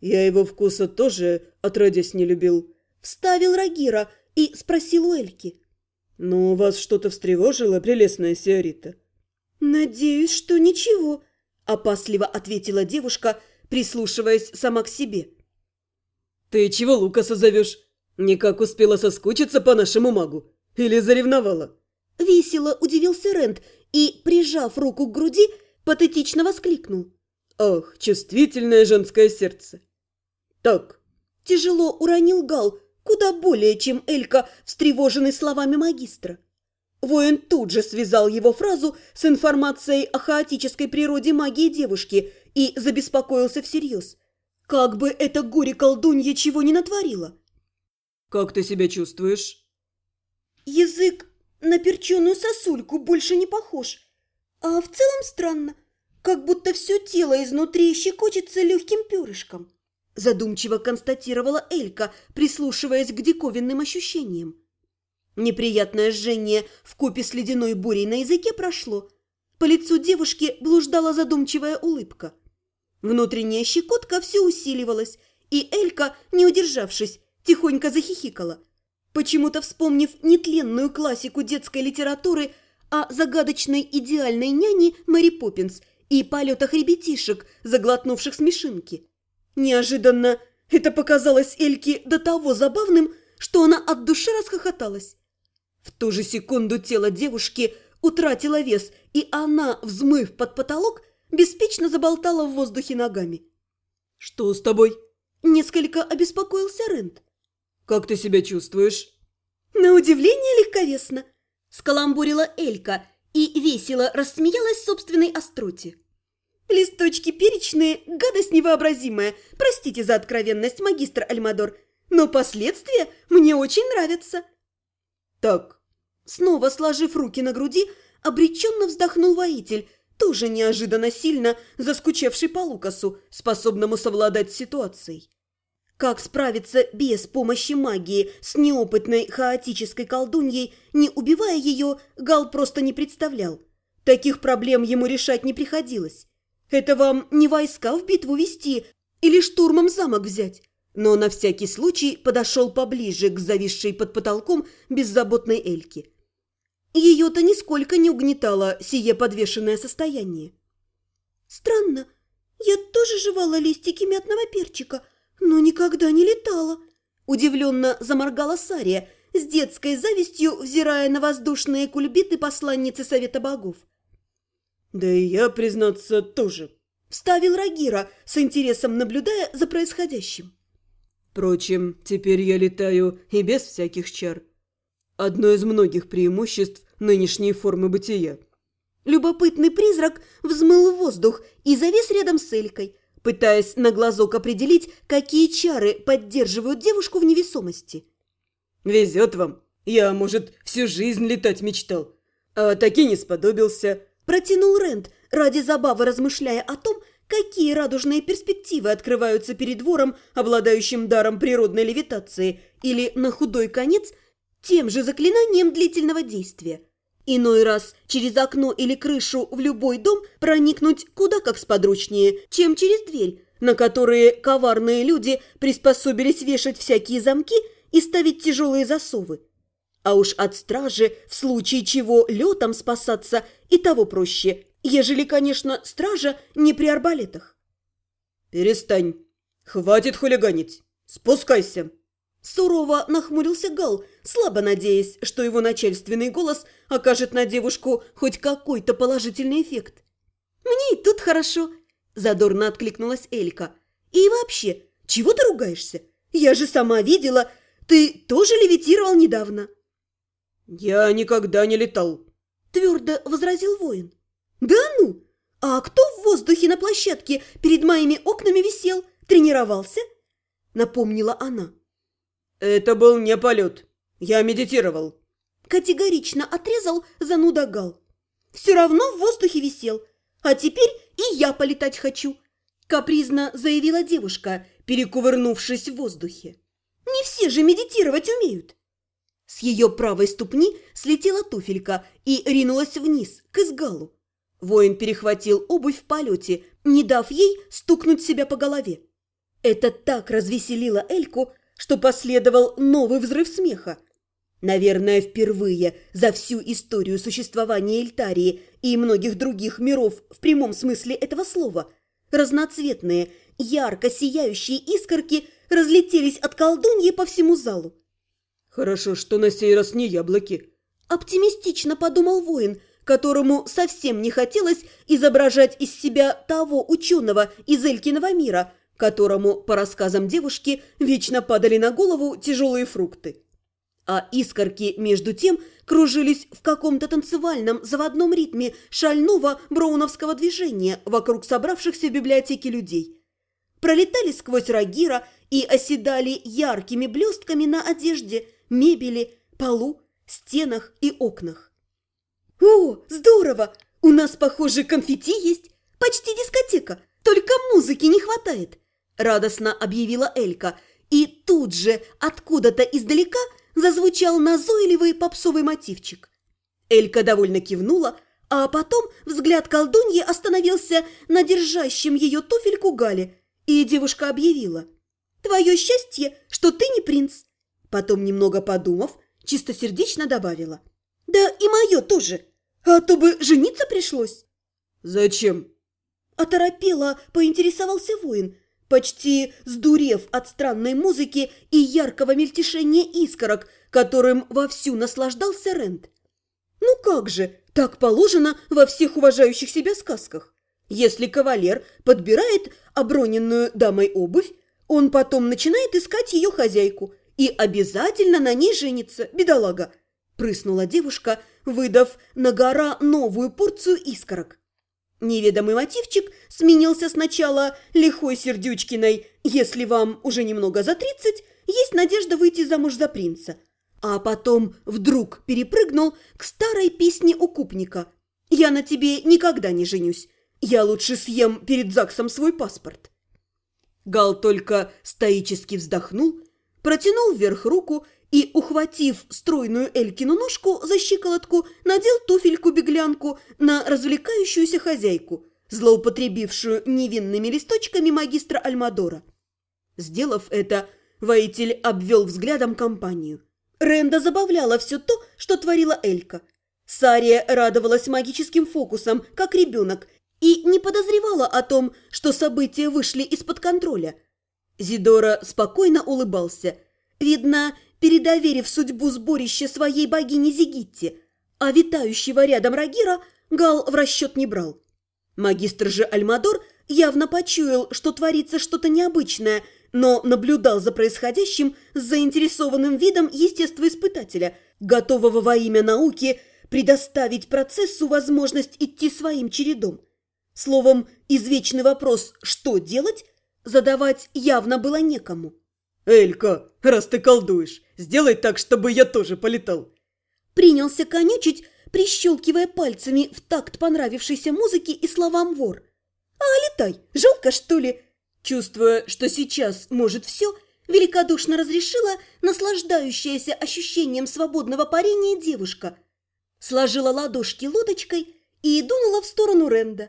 «Я его вкуса тоже отродясь не любил», – вставил Рагира и спросил у Эльки. «Но вас что-то встревожило, прелестная Сиорита?» «Надеюсь, что ничего», – опасливо ответила девушка, прислушиваясь сама к себе. «Ты чего Лукаса зовешь? Никак успела соскучиться по нашему магу? Или заревновала?» Весело удивился Рент и, прижав руку к груди, патетично воскликнул. «Ах, чувствительное женское сердце!» «Так». Тяжело уронил Гал, куда более, чем Элька, встревоженный словами магистра. Воин тут же связал его фразу с информацией о хаотической природе магии девушки и забеспокоился всерьез. Как бы эта горе-колдунья чего не натворила? «Как ты себя чувствуешь?» Язык на перченую сосульку больше не похож. А в целом странно, как будто все тело изнутри щекочется легким перышком. Задумчиво констатировала Элька, прислушиваясь к диковинным ощущениям. Неприятное жжение вкупе с ледяной бурей на языке прошло. По лицу девушки блуждала задумчивая улыбка. Внутренняя щекотка все усиливалась, и Элька, не удержавшись, тихонько захихикала, почему-то вспомнив нетленную классику детской литературы о загадочной идеальной няне Мэри Поппинс и полетах ребятишек, заглотнувших смешинки. Неожиданно это показалось Эльке до того забавным, что она от души расхохоталась. В ту же секунду тело девушки утратило вес, и она, взмыв под потолок, беспечно заболтала в воздухе ногами. «Что с тобой?» – несколько обеспокоился Рент. «Как ты себя чувствуешь?» «На удивление легковесно», – скаламбурила Элька и весело рассмеялась собственной остроте. «Листочки перечные, гадость невообразимая, простите за откровенность, магистр Альмадор, но последствия мне очень нравятся». «Так». Снова сложив руки на груди, обреченно вздохнул воитель, тоже неожиданно сильно заскучавший по Лукасу, способному совладать с ситуацией. Как справиться без помощи магии с неопытной хаотической колдуньей, не убивая ее, Гал просто не представлял. Таких проблем ему решать не приходилось. Это вам не войска в битву вести или штурмом замок взять. Но на всякий случай подошел поближе к зависшей под потолком беззаботной Эльке. Ее-то нисколько не угнетало сие подвешенное состояние. «Странно, я тоже жевала листики мятного перчика, но никогда не летала», – удивленно заморгала Сария, с детской завистью взирая на воздушные кульбиты посланницы Совета Богов. «Да и я, признаться, тоже», – вставил Рагира, с интересом наблюдая за происходящим. «Впрочем, теперь я летаю и без всяких чар. Одно из многих преимуществ нынешней формы бытия». Любопытный призрак взмыл в воздух и завис рядом с Элькой, пытаясь на глазок определить, какие чары поддерживают девушку в невесомости. «Везет вам. Я, может, всю жизнь летать мечтал, а таки не сподобился», – протянул Рент, ради забавы размышляя о том, какие радужные перспективы открываются перед вором, обладающим даром природной левитации, или, на худой конец, тем же заклинанием длительного действия. Иной раз через окно или крышу в любой дом проникнуть куда как сподручнее, чем через дверь, на которые коварные люди приспособились вешать всякие замки и ставить тяжелые засовы. А уж от стражи, в случае чего летом спасаться, и того проще, ежели, конечно, стража не при арбалетах. «Перестань. Хватит хулиганить. Спускайся». Сурово нахмурился Гал, слабо надеясь, что его начальственный голос окажет на девушку хоть какой-то положительный эффект. «Мне и тут хорошо», – задорно откликнулась Элька. «И вообще, чего ты ругаешься? Я же сама видела, ты тоже левитировал недавно». «Я никогда не летал», – твердо возразил воин. «Да ну! А кто в воздухе на площадке перед моими окнами висел? Тренировался?» – напомнила она. «Это был не полет. Я медитировал». Категорично отрезал зануда Гал. «Все равно в воздухе висел. А теперь и я полетать хочу», – капризно заявила девушка, перекувырнувшись в воздухе. «Не все же медитировать умеют». С ее правой ступни слетела туфелька и ринулась вниз, к изгалу. Воин перехватил обувь в полете, не дав ей стукнуть себя по голове. Это так развеселило Эльку, что последовал новый взрыв смеха. Наверное, впервые за всю историю существования Эльтарии и многих других миров в прямом смысле этого слова разноцветные, ярко сияющие искорки разлетелись от колдуньи по всему залу. «Хорошо, что на сей раз не яблоки», – оптимистично подумал воин, которому совсем не хотелось изображать из себя того ученого из Элькиного мира, которому, по рассказам девушки, вечно падали на голову тяжелые фрукты. А искорки, между тем, кружились в каком-то танцевальном заводном ритме шального броуновского движения вокруг собравшихся в библиотеке людей. Пролетали сквозь Рагира и оседали яркими блестками на одежде, мебели, полу, стенах и окнах. «О, здорово! У нас, похоже, конфетти есть. Почти дискотека, только музыки не хватает!» Радостно объявила Элька, и тут же откуда-то издалека зазвучал назойливый попсовый мотивчик. Элька довольно кивнула, а потом взгляд колдуньи остановился на держащем ее туфельку Гале, и девушка объявила: «Твое счастье, что ты не принц». Потом, немного подумав, чистосердечно добавила: «Да и мое тоже, а то бы жениться пришлось». «Зачем?» Оторопело поинтересовался воин, почти сдурев от странной музыки и яркого мельтешения искорок, которым вовсю наслаждался Рент. Ну как же, так положено во всех уважающих себя сказках. Если кавалер подбирает оброненную дамой обувь, он потом начинает искать ее хозяйку и обязательно на ней женится, бедолага, прыснула девушка, выдав на гора новую порцию искорок. Неведомый мотивчик сменился сначала лихой сердючкиной «Если вам уже немного за 30, есть надежда выйти замуж за принца», а потом вдруг перепрыгнул к старой песне укупника «Я на тебе никогда не женюсь, я лучше съем перед ЗАГСом свой паспорт». Гал только стоически вздохнул, протянул вверх руку и, ухватив стройную Элькину ножку за щиколотку, надел туфельку-беглянку на развлекающуюся хозяйку, злоупотребившую невинными листочками магистра Альмадора. Сделав это, воитель обвел взглядом компанию. Ренда забавляла все то, что творила Элька. Сария радовалась магическим фокусам, как ребенок, и не подозревала о том, что события вышли из-под контроля. Зидора спокойно улыбался. Видно, передоверив судьбу сборища своей богине Зигитте, а витающего рядом Рагира Гал в расчет не брал. Магистр же Альмадор явно почуял, что творится что-то необычное, но наблюдал за происходящим с заинтересованным видом естествоиспытателя, готового во имя науки предоставить процессу возможность идти своим чередом. Словом, извечный вопрос «что делать?» задавать явно было некому. «Элька, раз ты колдуешь, сделай так, чтобы я тоже полетал». Принялся конючить, прищелкивая пальцами в такт понравившейся музыки и словам вор. «А летай, жалко, что ли?» Чувствуя, что сейчас может все, великодушно разрешила наслаждающаяся ощущением свободного парения девушка. Сложила ладошки лодочкой и дунула в сторону Ренда.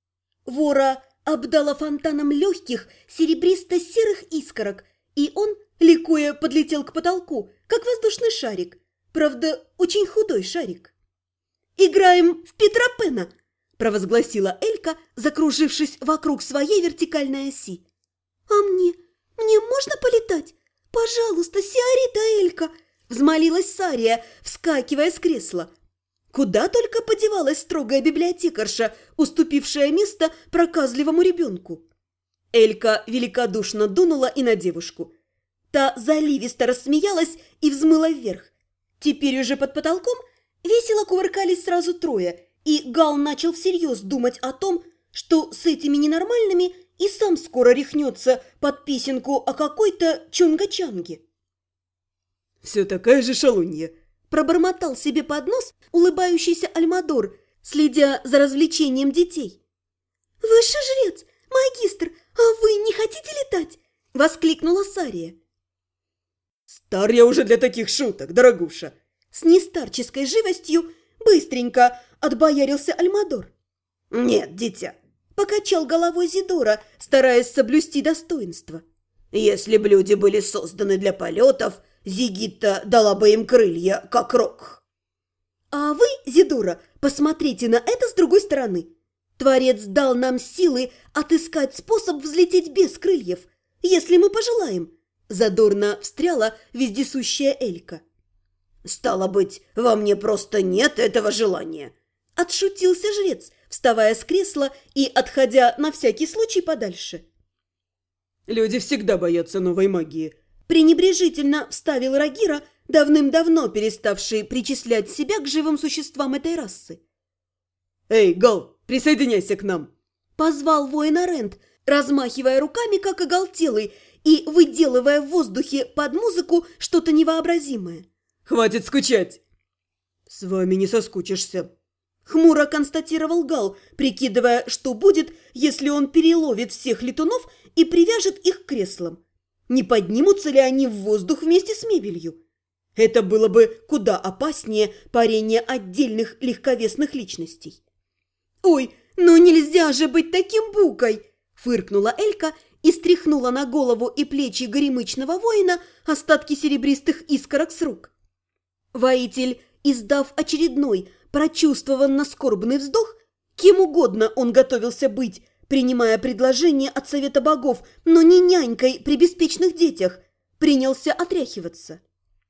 Вора обдала фонтаном легких серебристо-серых искорок, и он, ликуя, подлетел к потолку, как воздушный шарик. Правда, очень худой шарик. «Играем в Питера Пэна!» – провозгласила Элька, закружившись вокруг своей вертикальной оси. «А мне можно полетать? Пожалуйста, Сиорита Элька!» – взмолилась Сария, вскакивая с кресла. Куда только подевалась строгая библиотекарша, уступившая место проказливому ребенку. Элька великодушно дунула и на девушку. Та заливисто рассмеялась и взмыла вверх. Теперь уже под потолком весело кувыркались сразу трое, и Гал начал всерьез думать о том, что с этими ненормальными и сам скоро рехнется под песенку о какой-то чунга-чанге. «Все такая же шалунья», – пробормотал себе под нос улыбающийся Альмадор, следя за развлечением детей. «Высший жрец, магистр, а вы не хотите летать?» – воскликнула Сария. «Стар я уже для таких шуток, дорогуша!» С нестарческой живостью быстренько отбоярился Альмадор. «Нет, дитя!» – покачал головой Зидора, стараясь соблюсти достоинство. Если б люди были созданы для полетов, Зигитта дала бы им крылья, как Рок. А вы, Зидора, посмотрите на это с другой стороны. Творец дал нам силы отыскать способ взлететь без крыльев, если мы пожелаем. Задорно встряла вездесущая Элька. Стало быть, во мне просто нет этого желания. Отшутился жрец, вставая с кресла и отходя на всякий случай подальше. Люди всегда боятся новой магии. Пренебрежительно вставил Рагира, давным-давно переставший причислять себя к живым существам этой расы. Эй, Гал, присоединяйся к нам. Позвал воина Рент, размахивая руками, как оголтелый, и выделывая в воздухе под музыку что-то невообразимое. Хватит скучать. С вами не соскучишься. Хмуро констатировал Гал, прикидывая, что будет, если он переловит всех летунов и привяжет их к креслам. Не поднимутся ли они в воздух вместе с мебелью? Это было бы куда опаснее парения отдельных легковесных личностей. «Ой, ну нельзя же быть таким букой!» – фыркнула Элька и стряхнула на голову и плечи горемычного воина остатки серебристых искорок с рук. Воитель, издав очередной, прочувствованно скорбный вздох, кем угодно он готовился быть, принимая предложение от Совета Богов, но не нянькой при беспечных детях, принялся отряхиваться.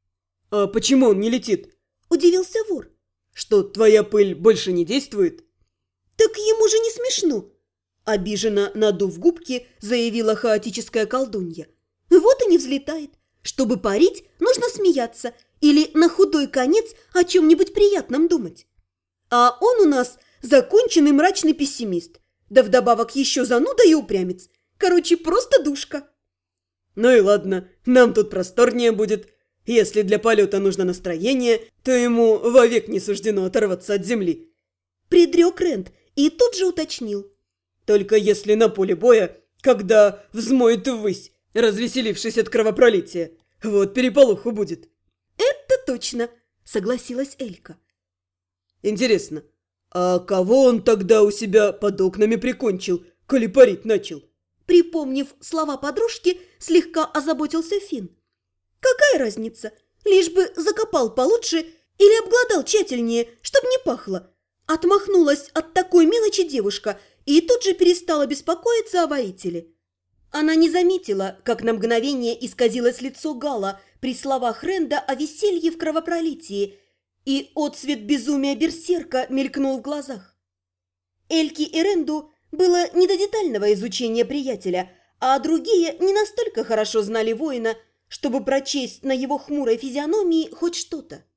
А почему он не летит? Удивился вор. Что, твоя пыль больше не действует? Так ему же не смешно. Обиженно надув губки, заявила хаотическая колдунья. Вот и не взлетает. Чтобы парить, нужно смеяться или на худой конец о чем-нибудь приятном думать. А он у нас законченный мрачный пессимист. Да вдобавок еще зануда и упрямец. Короче, просто душка. Ну и ладно, нам тут просторнее будет. Если для полета нужно настроение, то ему вовек не суждено оторваться от земли. Предрек Рент и тут же уточнил. Только если на поле боя, когда взмоет ввысь, развеселившись от кровопролития, вот переполоху будет. Это точно, согласилась Элька. Интересно, а кого он тогда у себя под окнами прикончил, коли парить начал? Припомнив слова подружки, слегка озаботился Финн. Какая разница, лишь бы закопал получше или обглодал тщательнее, чтоб не пахло. Отмахнулась от такой мелочи девушка и тут же перестала беспокоиться о воителе. Она не заметила, как на мгновение исказилось лицо Гала при словах Ренда о веселье в кровопролитии, и отсвет безумия берсерка мелькнул в глазах. Эльке и Ренду было не до детального изучения приятеля, а другие не настолько хорошо знали воина, чтобы прочесть на его хмурой физиономии хоть что-то.